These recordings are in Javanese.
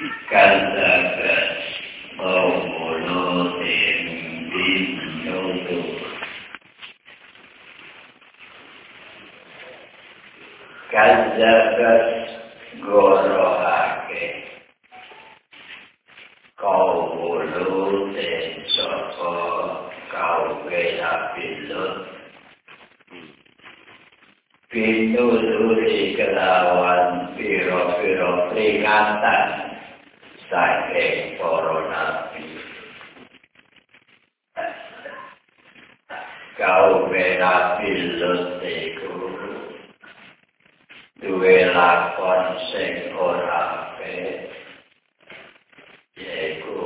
Katakan Paumulo Tembin Nodo Katakan Gorohake Paumulo Tensoko Kau Gena Pilut Pinuluri kelawan piro-piro peringatan saking para nabi. Kau nabi Lut iku duwe lakon sing ora apik, yaiku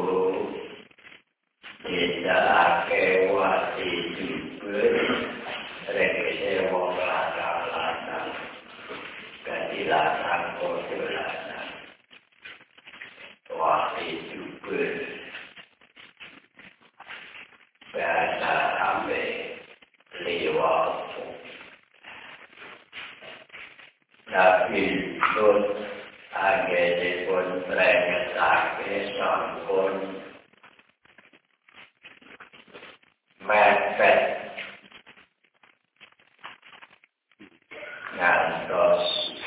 nindakake wati jubur regese wong lanang ganti lanang padha lanang wati jubur bahasa ambe lewat Nabi Lut anggenipun prengetake sampun mepet ngantos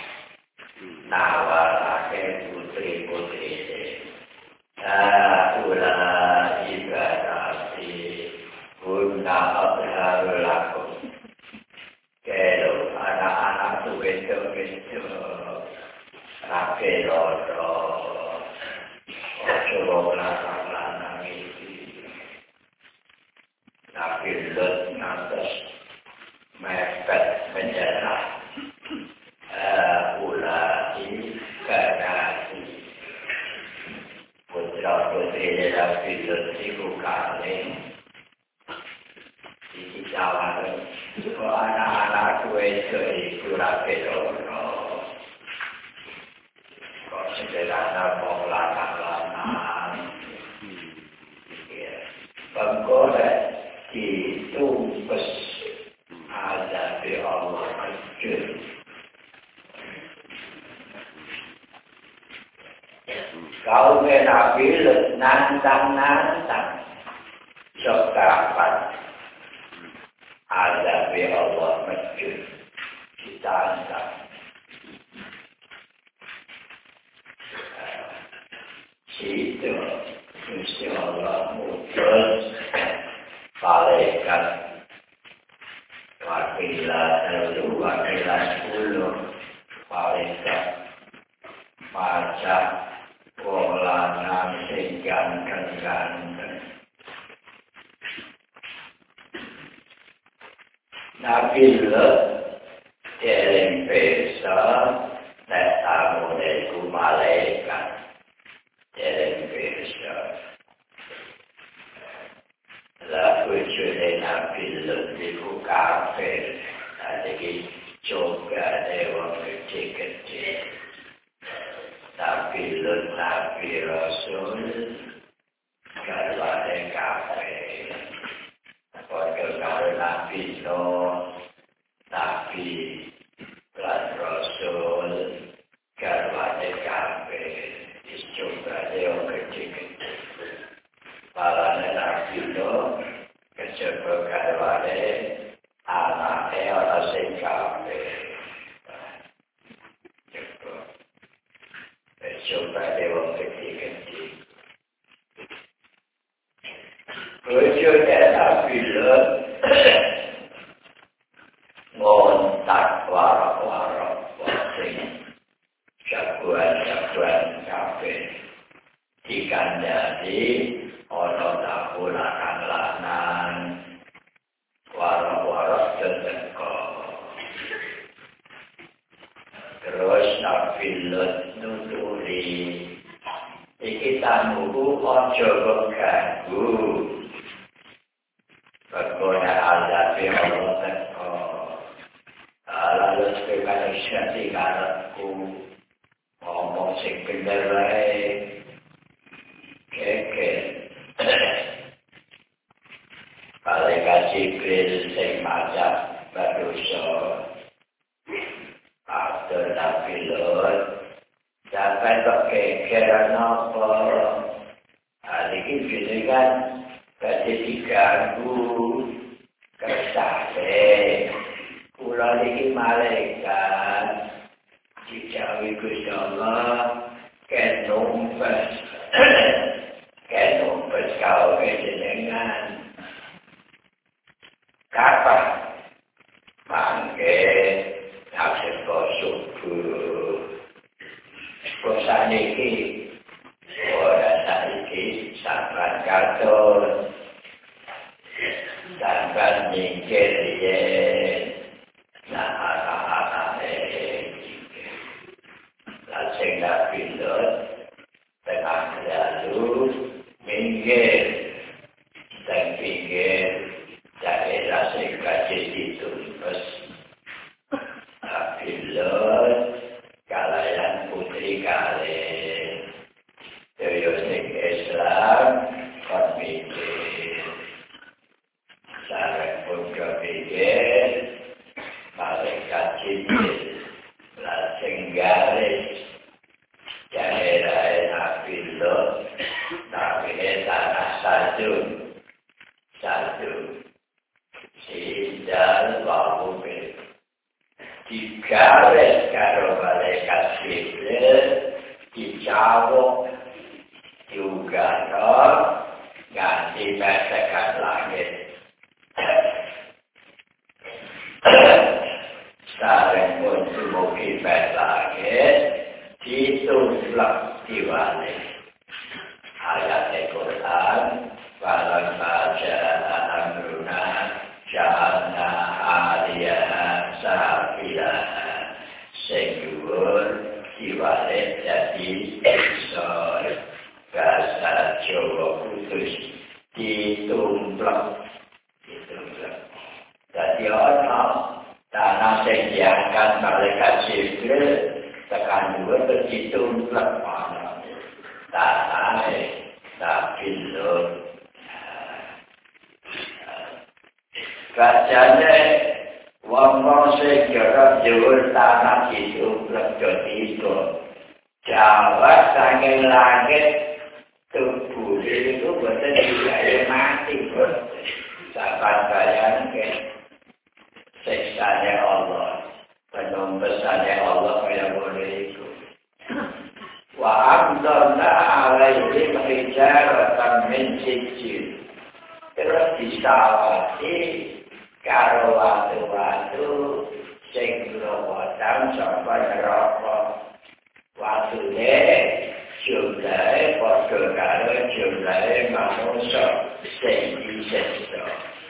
nawarake putri-putrine. Ula ibadati guna abharul lakum. Kalau anak-anak itu betul-betul rapi rodo, coba belakang-belakang ini. Nabi Lut ngantos mepet menjerah ulai kanasi putra-putri Nabi Lut itu kaling di jalan anak-anak itu rapi rodo kok sederhana mau lanang-lanang pengkorek ditumpes ada di Allah ajun. Kau Nabi Lut nantang-nantang sok kapan ada di Allah ajun ditantang. Situ Gusti Allah mutus malaikat wakilan 10 malaikat maca polangan sing ganteng-ganteng. Nabi Lut dereng pesa nek tamune iku malaikat dereng pesa. Lalu jadi Nabi Lut itu kafir, jadi juga dewa kecil-kecil. Nabi Lut Nabi Rasul kalau ada kafir, kalau Nabi Nuh Nabi dan Rasul kalau ada kafir, juga dewa kecil-kecil. Malah Nabi Nuh kejaba garwane anake ana sing kafir. Coba dewa kecil-kecil. Bojone Nabi Lut ngontak warak-warak sing jagoan-jagoan kafir dikandani ana tabulan lanang warak-warak teko. Terus Nabi Lut nuturi iki tamuku aja ganggu. Berguna azabi Allah teko. Lalu sebagai syati karetku ngomong sing bener wae. Keke. Malaikat Jibril sing majak manusia. Atur Nabi Lut sampai kegeran apa ini gini kan jadi diganggu kersane kula niki malaikat dijawi Gusti Allah kenumpes kau kejenengan kapan mangke akhir subuh kosan iki ora saiki sampeyan katon sampeyan mikir yen lajeng lapindut tengah dalu minggir dan pinggir daerah sing kaji ditumpes lapindut kalayan putri kalian Dewa sing Islam kon mikir sareng pun kepikir malaikat Jibril lajeng garis daerah Nabiullah namanya tanah satu sindal wahumil digaris karo malaikat Jibril dicawuk juga nganti mesekan langit sareng pun sumugi langit ditumplek diwali ayat Al-Quran walang baca amruna ja'alna aliyah safilah sehingga diwali jadi isor bahasa Jawa putus ditumplek jadi orang tanah yang diangkat malaikat Jibril tekan dua ditumplek tanah Nabiullah bacanya wong-wong sing jorok dhuwur tanah ditumplek dadi itu Jawa saking langit tubuh itu betul juga mati pun sampai bayangkan siksanya Allah penumpesannya Allah yang boleh itu wa amdalna alaihim hijaratan min sijil terus disawati karo watu-watu sing robotan sampai neraka watune jumlahe padha karo jumlahe manungsa sing bisa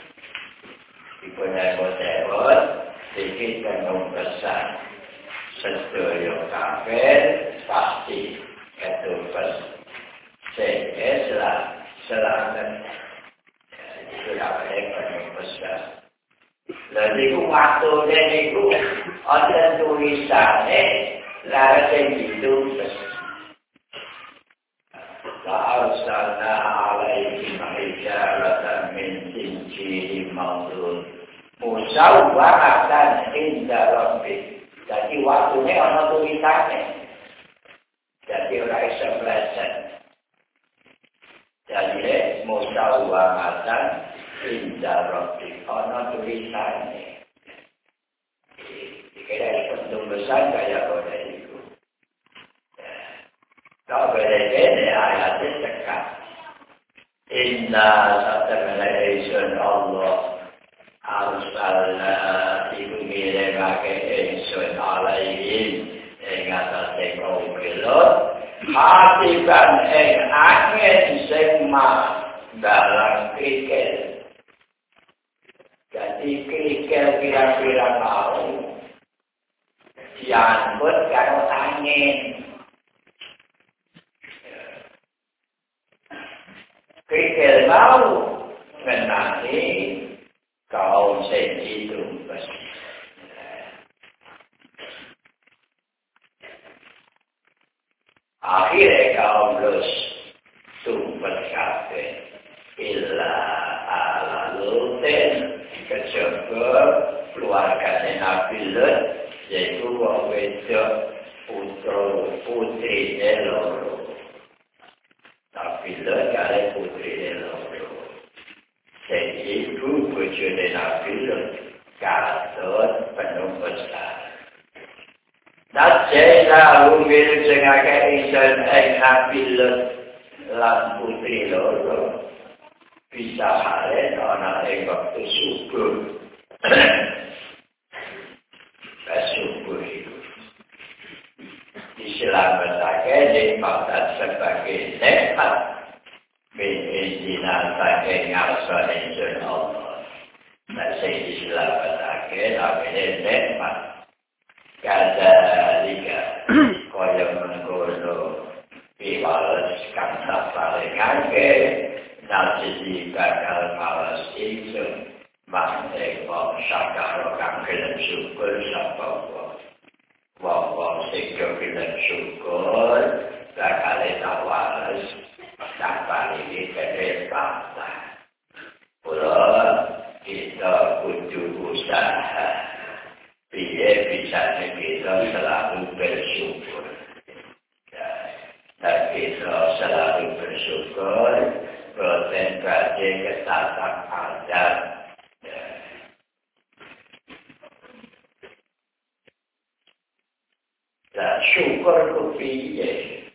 dipun-pun iki penumpesan sedaya kabeh pasti ketumpes sing selamat itu kabeh penumpesan lha niku waktune niku ana tulisane lara sing ditumpes La'arsalna alaihim hijaratan min sinjil mamdud musawwaratan inda rabbik. Jadi waktunya ana tulisannya. Jadi ora iso pleset. Jadi musawwaratan inda rabbik ana tulisannya. Dikira pentumpesan kaya kode itu. Kau berbeda ayatnya dekat. Inna satamalaison Allah arsalna iku miremake ingsun alaihim ing atase kaum pilot hatiban ing angin sing dalam krikel. Jadi krikel kira-kira mau diangkut karo angin. Krikel mau menangi kaum sing ditumpes. Akhirnya kaum Lut tumpes kabeh illa ala Lutin kejaba keluargane Nabi Lut yaitu wong wedok putri loro. Tapi kali putri loro. Dan ibu bojone Nabi katut penuh besar. Najena umil sengake insan Nabi lan putri loro. Bisa halen ana ing waktu subuh. Subuh itu diselamatkan dimaksud sebagai nikmat menjadikan saking ngarsa insun Allah. Masih diselamatkan namanya nikmat. Kadalika kaya mengkono piwales kang saparengake najisi bakal males insun mangke wong sakaro kang gelem syukur sapa wong sing gelem syukur bakal tawales tanpa ini kedepatan. Kula kita kudu usaha piye bisa kita selalu bersyukur. Dan kita selalu bersyukur konsentrasi ketatang adat. Dan syukur itu piye.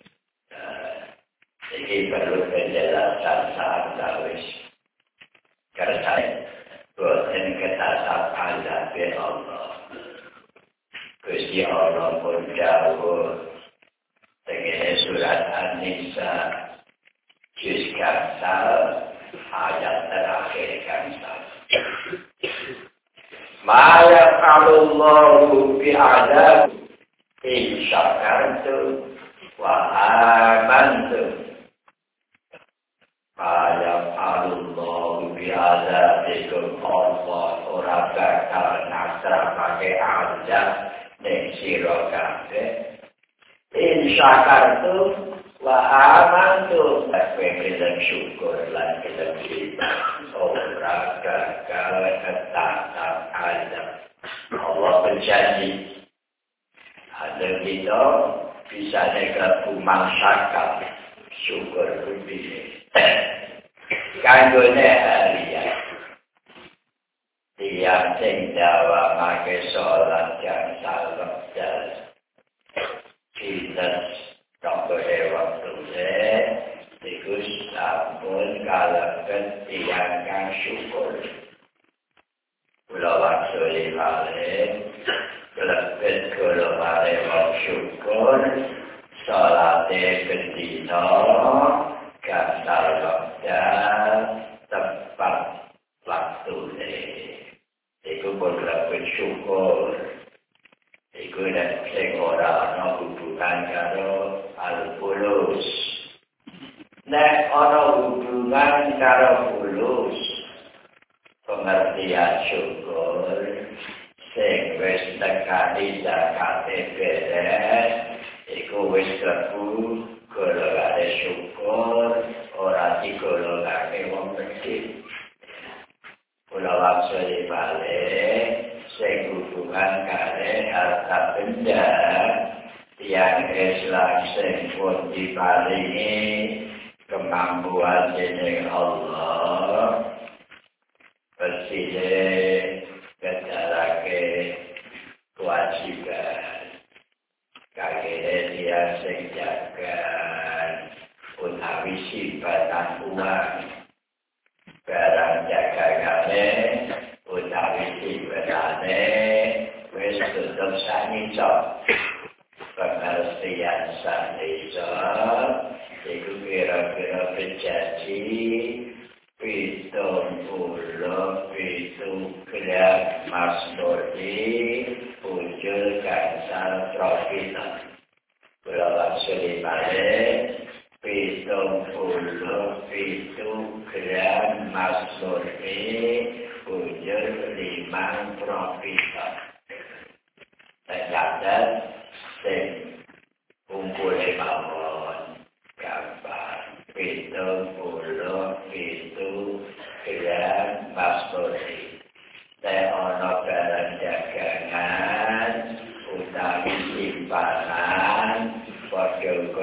Ini perlu penjelasan saat wis. Karena bukan ketatang adat Allah. Gusti Allah pun jauh dengan surat An-Nisa juz kansal ayat terakhir kansal. Ma yaf'alullahu bi'adab in syakartum wa amantum. Ma yaf'alullahu bi'adabikum Allah ora bakal nasrapake azab ning sira kabeh. In syakartum wa amantum. Kita syukur lan kita beriman. Ora gagal ketatap azab. Allah berjanji ada kita bisa negatif masyarakat syukur lebih. Kanggone harian. Tiap sing dawa make salat yang salat kita tak boleh waktu tikus sampun kalahkan tiangkan syukur. Pulau Waksuli balik, lebih kalau balik syukur, salatnya berdino, kasar waktu, tepat waktu itu pun lebih syukur. Iku dan sing ora ana hubungan karo al-fulus. Nek ana hubungan karo fulus, pengertian syukur sing wis tekani zakate beres, iku wis klebu golongane syukur, ora digolongake wong bedhik. Kula wangsuli balik sing hubungan kare harta benda yang Islam sing pun diparingi kemampuan dening Allah bersile kejarake kewajiban kagene dia sing jagan utawi simpanan uang barang jagagane utawi simpanan wis tutup sanisa pengertian sanisa iku kira-kira berjanji 77 gram emas murni muncul kansal profita. Kula wangsuli malih 77 gram emas murni muncul 5 profita. Tercatat sing kumpule mawon gambar 77 gram emas murni. Saya ono barang dagangan utawi simpanan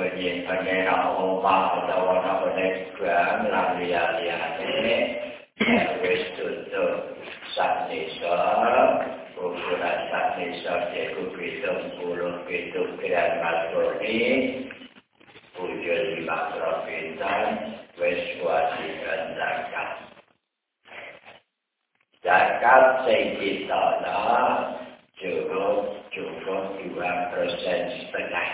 bunyi pengenang omah atau ana penegang lan liya-liyane wis tutup sanisa ukuran sanisa yaiku 70 gram kalori wujud 5 pintan wis wajiban zakat. Zakat sing ditolak cukup 2% setengah.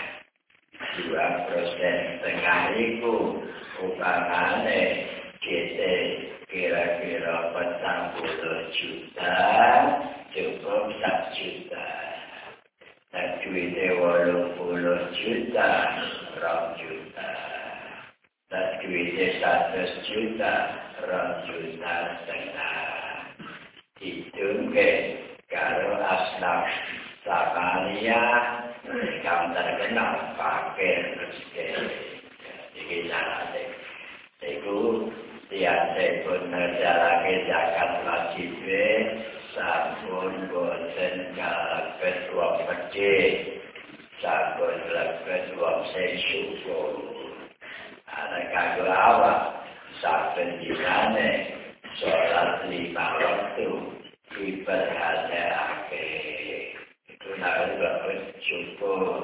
2% setengah itu umpamane kita kira-kira 40 juta cukup 1 juta. Dan duitnya 80 juta 2 juta. Dan duitnya 100 juta 2 juta setengah. Itu kalau asnaf Samaria yang terkenal pakai rezeki. Jadi caranya itu tiada pun menjalankan zakat wajib sampun boten kalebet wong becik, sampun kalebet wong sing syukur. Ana kanggo awak saben dinane salat 5 waktu diperhatiake. Itu namanya syukur.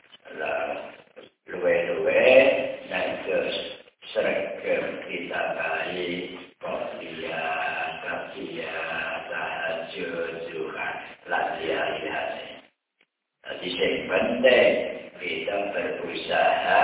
Luwe-luwe dan terus seragam kita baik kopiah, tahajud, Tuhan, latihan. Jadi yang penting kita berusaha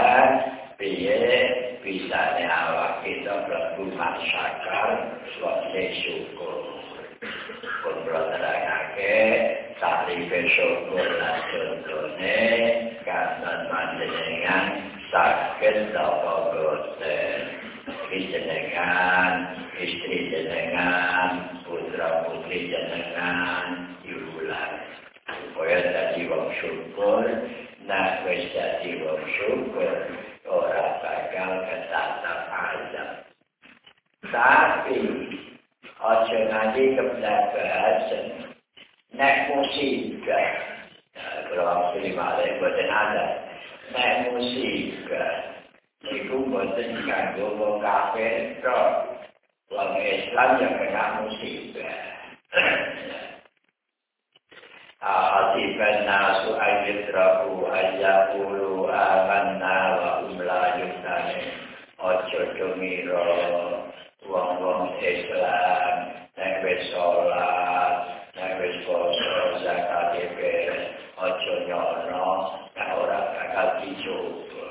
bisa awak kita berbuat syakar suatu syukur. Kumpulanake tarif syukur lan contohnya kanton panjenengan saged apa boten jenengan istri jenengan putra putri jenengan yulan supaya dadi wong syukur nah wis dadi wong syukur ora bakal ketatap azab tapi aja nanti kebelabasan nek musibah kalau lima boten ada nek musibah iku boten kanggo wong kafir tok wong Islam yang kena musibah Asiban nasu ayyudraku ayyakulu amanna wa umla yutane ojo domiro wong-wong Islam nek wis salat nek wis poso zakat beres ojo nyono nek ora bakal dicoba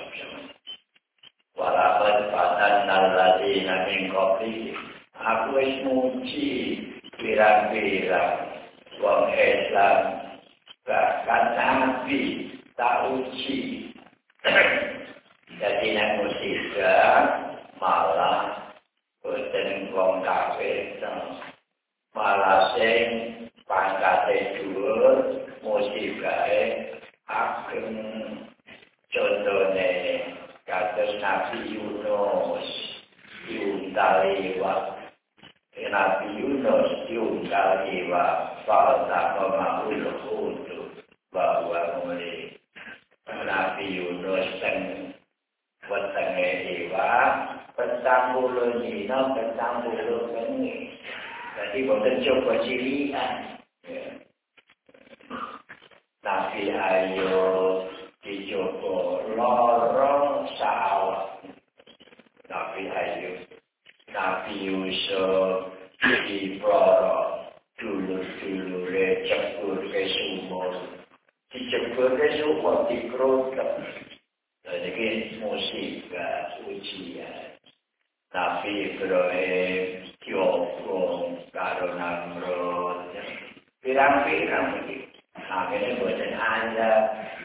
walaupun patanna ladina min qabli aku wis muji pirang-pirang wong Islam bahkan Nabi tak uji jadi nek musibah malah boten wong kafir malah sing pangkate dhuwur musibahe ageng contone kados Nabi Yunus diuntaliwat Nabi Yunus diuntaliwat falsafah mahul hudu bahwa mulai Nabi Yunus teng wetenge dewa 40 dina 40 bengi. Jadi boten coba cilian. Tapi ayo dicoba lorong sawah. Tapi ayo Nabi Yusuf diporo dulu-dulure cepur ke sumur. Dicepur ke sumur dikrotok. Jadi musibah ujian. Nabi Ibrahim diobong karo Namrud. Pirang-pirang iki. Akhirnya boten azab.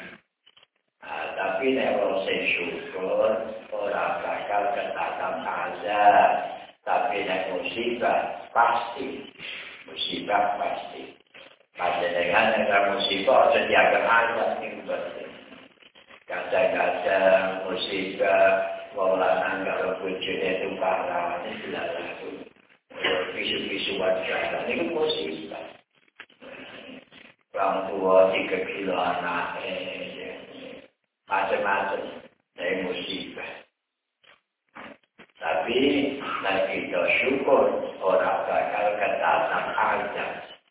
Tapi nek wong sing syukur ora bakal ketatap azab. Tapi nek musibah pasti. Musibah pasti. Panjenengan nek musibah aja dianggap azab ning boten. Kadang-kadang musibah wong lanang karo bojone tumparan dilaku. Bisu-bisu wajah ini musibah. Orang tua 3 kilo anak macam-macam. musibah. Tapi nek kita syukur ora bakal ketatap aja.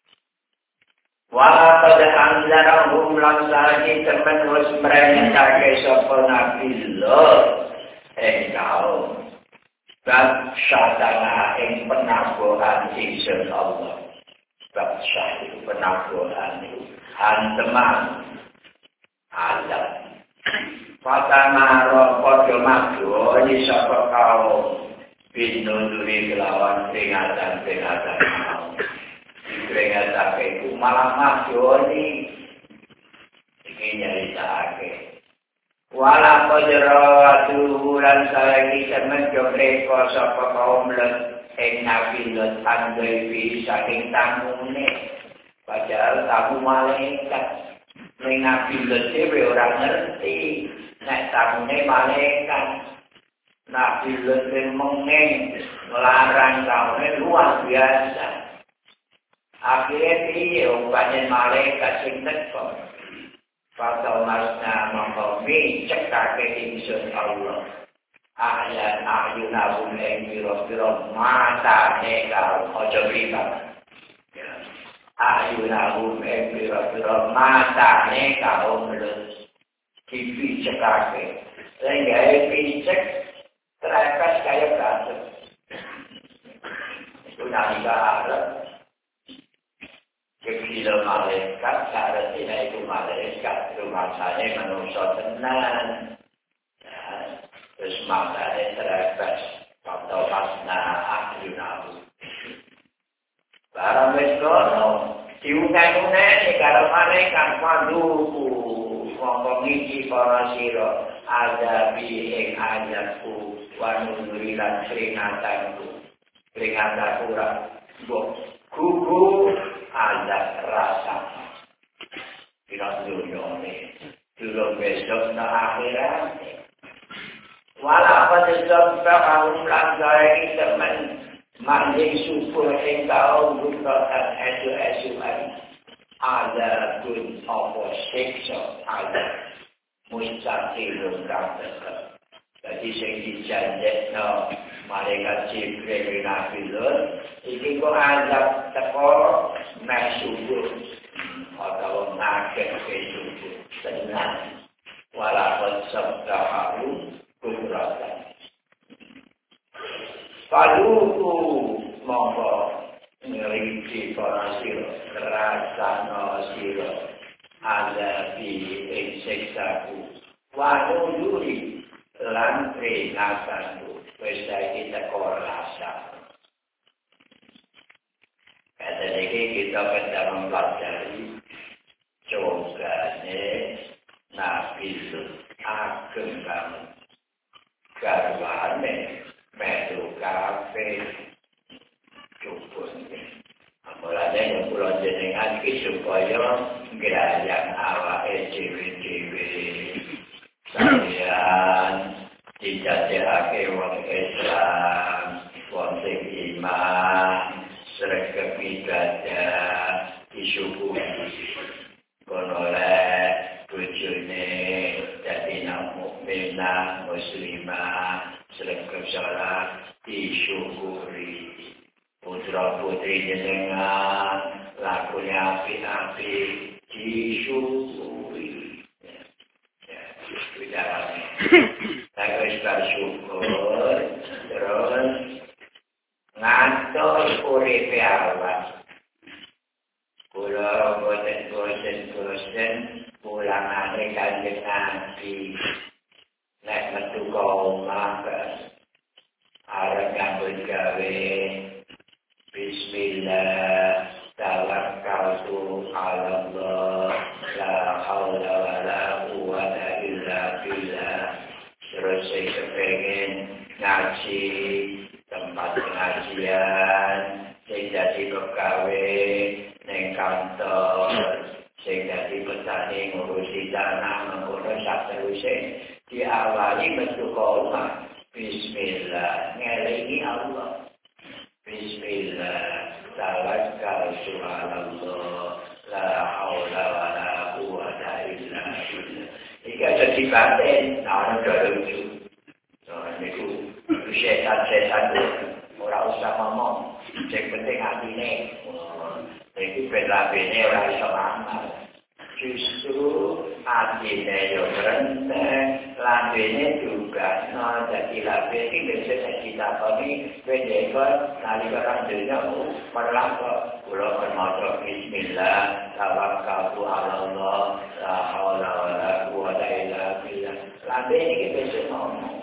Wa qad anzarahum lansani temen wis mrengake sapa Nabi Lot engkau dan syatana ing penabuhan ingsun Allah. Bab syahid penabuhan hanteman azab. Patamaro padha madu di sapa kaum binunduri kelawan peringatan-peringatan mau. Peringatan itu malah madu iki nyaritake. Wala qadrawatu lan saiki temen mereka sapa kaum Lot ing Nabi Lot andai saking tamune. Padahal tamu malaikat. Ning Nabi Lot dhewe ora ngerti nek tamune malaikat. Nabi Lot mengeng melarang kaumnya luar biasa. Akhirnya piye pancen malaikat sing teko. Fatamasna mengkomi cekake ingsun Allah. Ayunahum ing pira-pira matane kaum aja riba. Ayunahum ing pira-pira matane kaum Lot dipicekake. Sehingga picek terakas kaya batu. Itu nalika Arab. Kekilo malaikat, syaratnya itu malaikat. Rumahnya manusia tenan. Terus matanya terakas. Atau pasna ahyunahu. Barang meskono. Diunai-unai kalau malaikat maduku. Ngomong iki para siro. Azabi ing azabku. Wanudurilan peringatanku. Peringatanku gugu azab rasa. Tidak dunia ini. Dulu besok na akhirat. Walau pada sebab kaum lantai teman. Manjing syukur engkau bukakan esu-esuan. Azabun apa siksa azab. Mustaqilun kata. Jadi yang dijanjekno malaikat Jibril Nabi Lot iki kok azab teko nek syukur atau ngaget ke syukur tenang walaupun sabdahu kumratan paluku mongko ngeriki para siro rasano siro azabi ing siksaku wanuduri lan peringatanku wis saiki teko rasa. Kata ini kita bisa mempelajari jogane Nabi Lut ageng banget. Garwane metu kafe jupun. Mulane yang kula jenengan iki supaya ngrayang awake dhewe-dhewe. Sampeyan dijajahake wong Islam, wong sing iman, sregep ibadah, disyukuri. Kono lek bojone dadi mukminah, muslimah, sregep salat, disyukuri. Putra-putri jenengan, lakunya apik-apik, disyukuri. Saya bersyukur terus ngatur uripe awak. Kula boten ulangane Kanjeng Nabi. Nek metu ka omah arep nyambut gawe bismillah tawakkaltu 'ala Allah la haula wala quwwata illa billah. Terus saya kepengen ngaji tempat pengajian, saya jadi pegawai neng kantor, saya jadi petani ngurusi tanah, mengurus seterusnya. Diawali bentuk koma, bismillah, ngelingi Allah. Bismillah, tawakkaltu 'ala Allah, la haula wala quwwata illa billah. Jika jadi batin, orang udah lucu. setan-setan ora usah ngomong. Sing penting atine. Iki pelabene ora iso amal. Justru atine yo renteng, lambene juga jadi lambene bisa kita kami berdeka nalika ranjanya perlaku kula bermaca bismillah tawakkaltu ala Allah la haula wala quwwata illa billah lambene iki bisa ngomong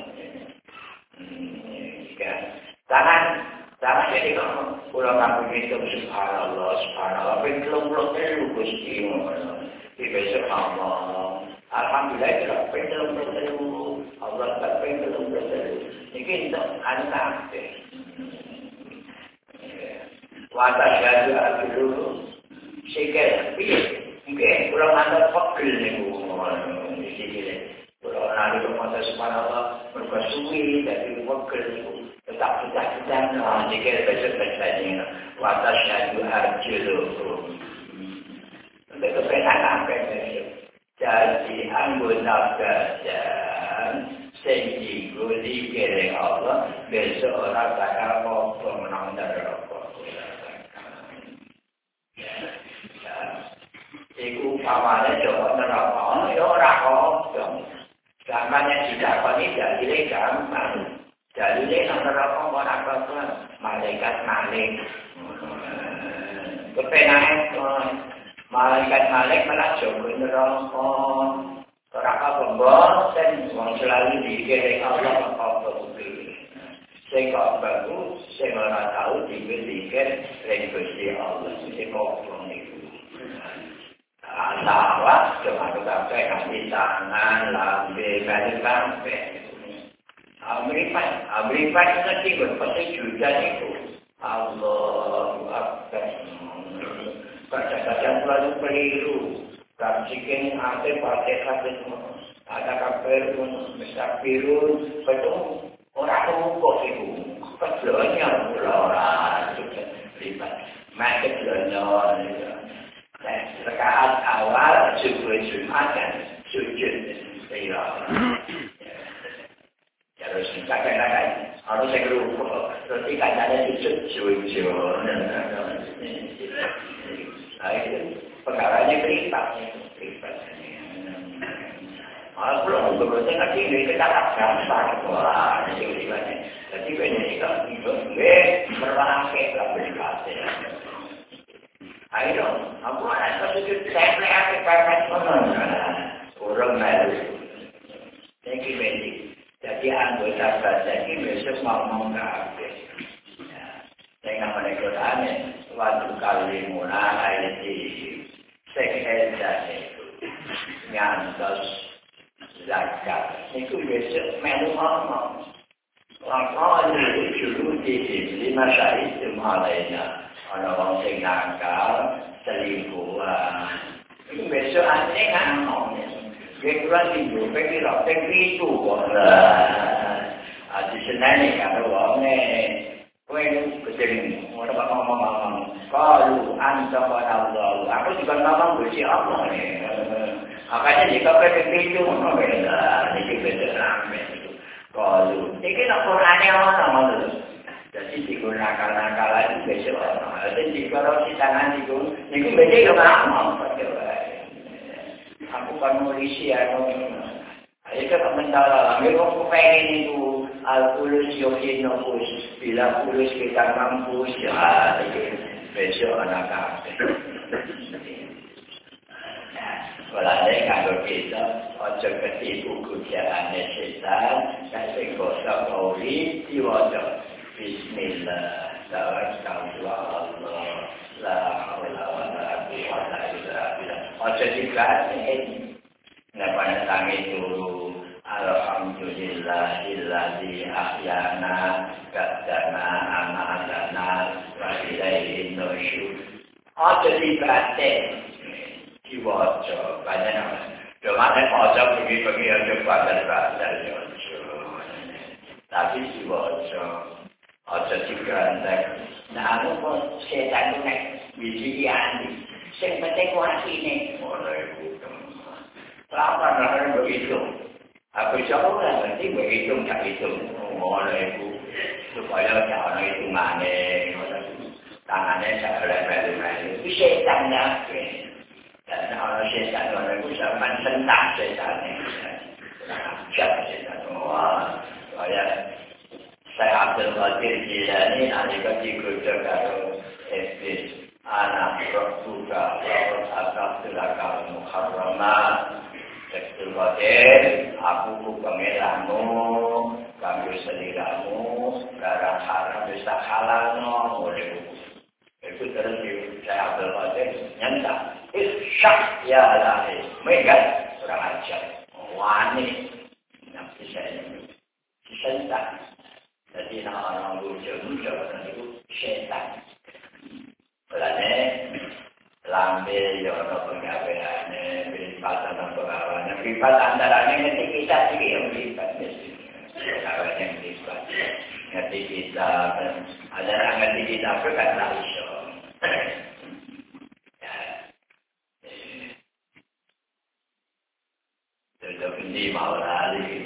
Tangan jadi ngomong kula kabeh itu subhanallah pengelung Gusti besok ngomong alhamdulillah kalau pengelung Allah tak pengelung ini untuk anak wadah jadu dulu sikit mungkin kalau anda fakir ni kalau nanti bermata subhanallah berkasuhi dari fakir tetap kita jika besok berjaya wadah jadu dulu untuk kebenaran jadi anggota kerajaan sehingga dikira Allah besok orang bakal mau menang neraka. Iku pamannya coba neraka, ya orang kosong. Gambarnya tidak koni jadi gampang. Jadi neraka orang kosong, malaikat malik. Kebenaran malaikat malah jogo neraka. Ora bosen wong selalu dikira Allah apa kuwi. Sing kok bagus, sing ora tau dipikir ring Gusti Allah sing kok niku. Salah cuma kabeh kanthi tangan, lambe, kabeh. Amripat nanti berpasti juga niku. Allahu Akbar. Kadang-kadang selalu keliru. Kamsikin ate pakai kabeh ada kabar besar biru betul orang kok itu kebetulannya orang juga libat macet lonya rakaat awal Jumat kan sujud terus kadang-kadang harus sekerupa terus kadang-kadang sujud perkaranya kripat. Kalau belum nanti kita gampang, wah, ini gimana? Jadi banyak itu berpakai dalam berbagai. Ayo, aku ada sujud saya pakai orang baru. Ini benar. Jadi anggota saja ini besok ngomong kabeh. Dengan mereka tanya, waktu kali mulai di sekedah itu ngantos zakat itu besok melu ngomong orang itu dulu di lima syahid itu malainya orang sing nakal selingkuhan itu besok aneh ngomong kecuali itu pengira itu di senani ada orangnya kecil orang ngomong kalau anda pada Allah aku juga ngomong Gusti Allah ni makanya jika itu beda ini beda ramai kalau ini nak Quran yang mana jadi digunakan itu besok jadi kalau di tangan itu beda juga ngomong aku kan polisi itu mentala memang pengen itu al-kulus yokin nopus bila kulus kita kampus ya besok anak kakek kalau ada yang kita ojo ketipu kujaan setan kasih gosok oli diwajah bismillah tawakkaltu ala Allah la haula wala quwwata illa billah ojo dikasih pada tangi dulu alhamdulillahilladzi ahyana qaddana amadana wa ilaihi nusyur aja dibate diwaca banyak Cuma ojo pergi-pergi aja badar-badar tapi diwaca ojo digandeng nah anu kok setan nek biji andi sing penting kuatine ngono iku Lama begitu. Aku jauh lah nanti begitu tak itu. Mulai itu supaya jangan hitungannya, tangannya saya lempel-lempel. Itu setannya. Dan orang setan orang itu zaman sentak setannya. Siapa setan semua? Saya Abdul Qadir Jilani nalika digodhog karo iblis anak Rabbuka wa atabdilaka muharramat. Abdul Qadir, aku pengeranmu, kanggo seliramu, barang haram bisa halalno oleh itu terus saya Abdul Qadir nyantak. Isyak ya lahir, megat kurang ajar, wani, nanti saya disentak. Jadi orang muncul itu setan. Belane lambe yo ono pengaweane, pripatan pengaweane, pripat antarane ngerti kita iki yo pripat mesti. Pengaweane pripat. Ngerti kita, ada ngerti kita kan ra iso. Jadi mau lali.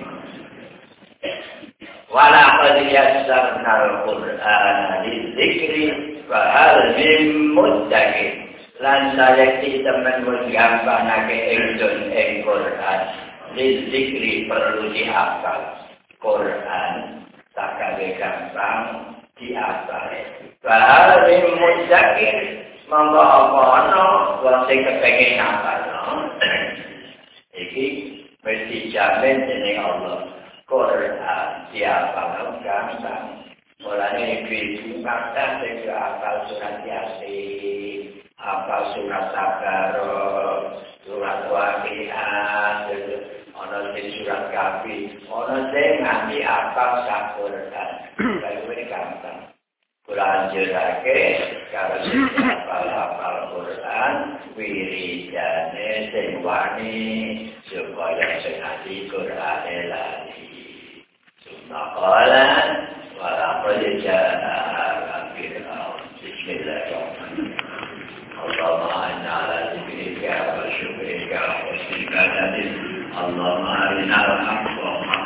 Walaqad yassarna al-Qur'ana lidzikri fahal min muddakir. Lan sayakti teman menggambarake ingsun ing Qur'an lidzikri perlu dihafal. Qur'an sakale gampang dihafal. Fahal min muddakir monggo apa ana wong sing kepengin hafal. Iki mesti jamin dening Allah. Quran siapa gampang. Mulane iki makta sing hafal surat Yasin, hafal surat Al-Baqarah, surat Waqiah, ana sing surat Kafir, ana sing nganti hafal sak Quran. Kuwi gampang. Kula anjurake karo hafal Quran wiridane sing wani supaya sing ati Quran